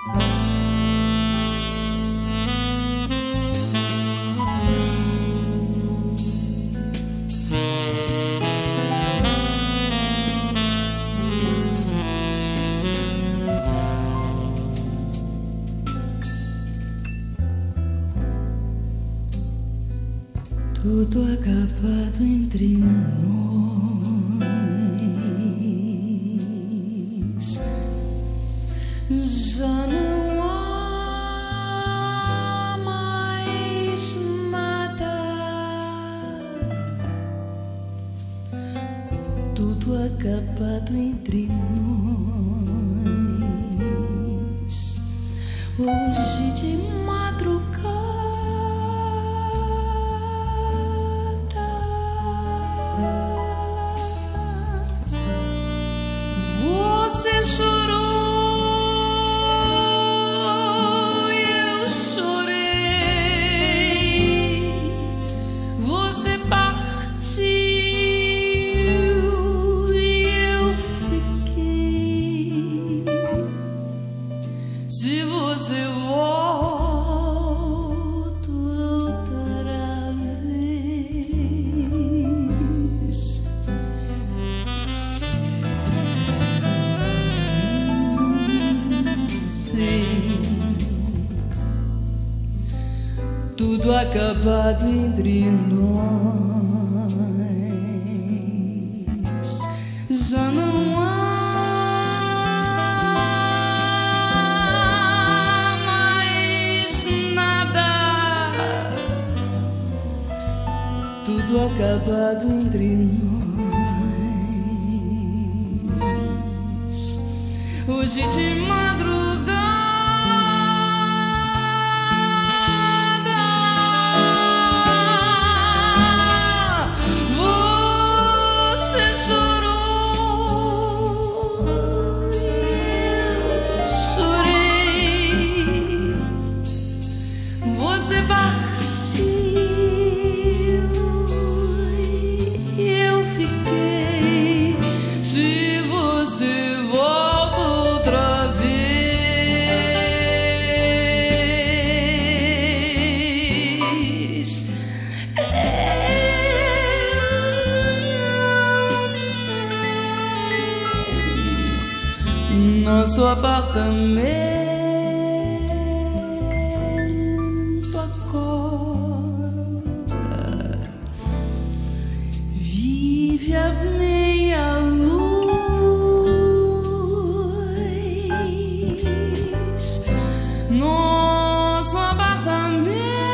Tudo acabado entre nós, já não há mais nada. Tudo acabado entre nós, hoje de madrugada. Você chorou e eu chorei. Você partiu e eu fiquei. Se você volta outra vez, tudo acabado entre nós, já não há mais nada. Tudo acabado entre nós, hoje de madrugada. Você partiu e eu fiquei. Se você volta outra vez, eu não sei. Nosso apartamento vive a meia luz. Nosso apartamento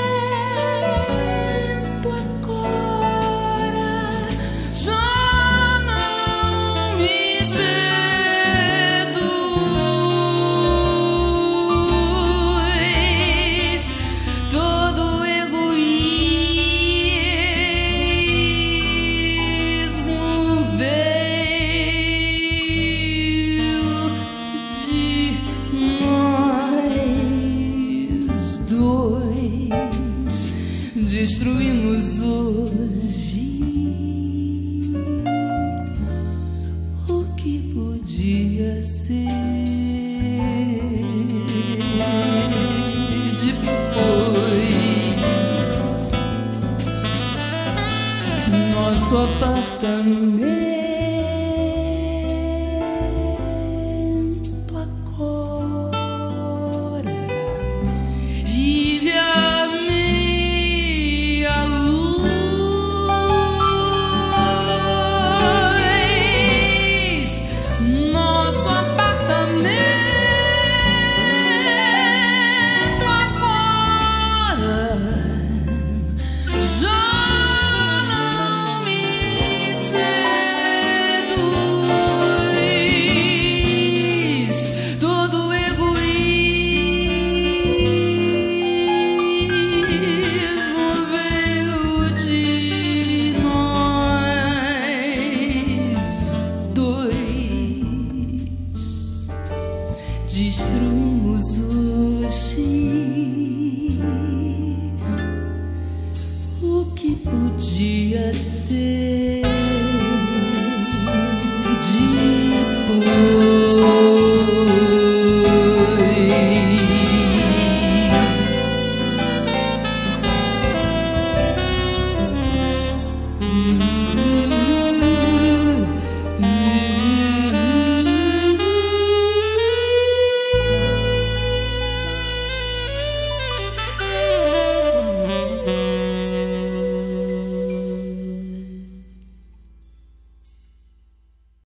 agora já não me seduz. Todo egoísmo veio de nós dois. Destruímos hoje o que podia ser. Depois, nosso apartamento agora vive a meia luz. Nosso apartamento agora já destruímos hoje o que podia ser.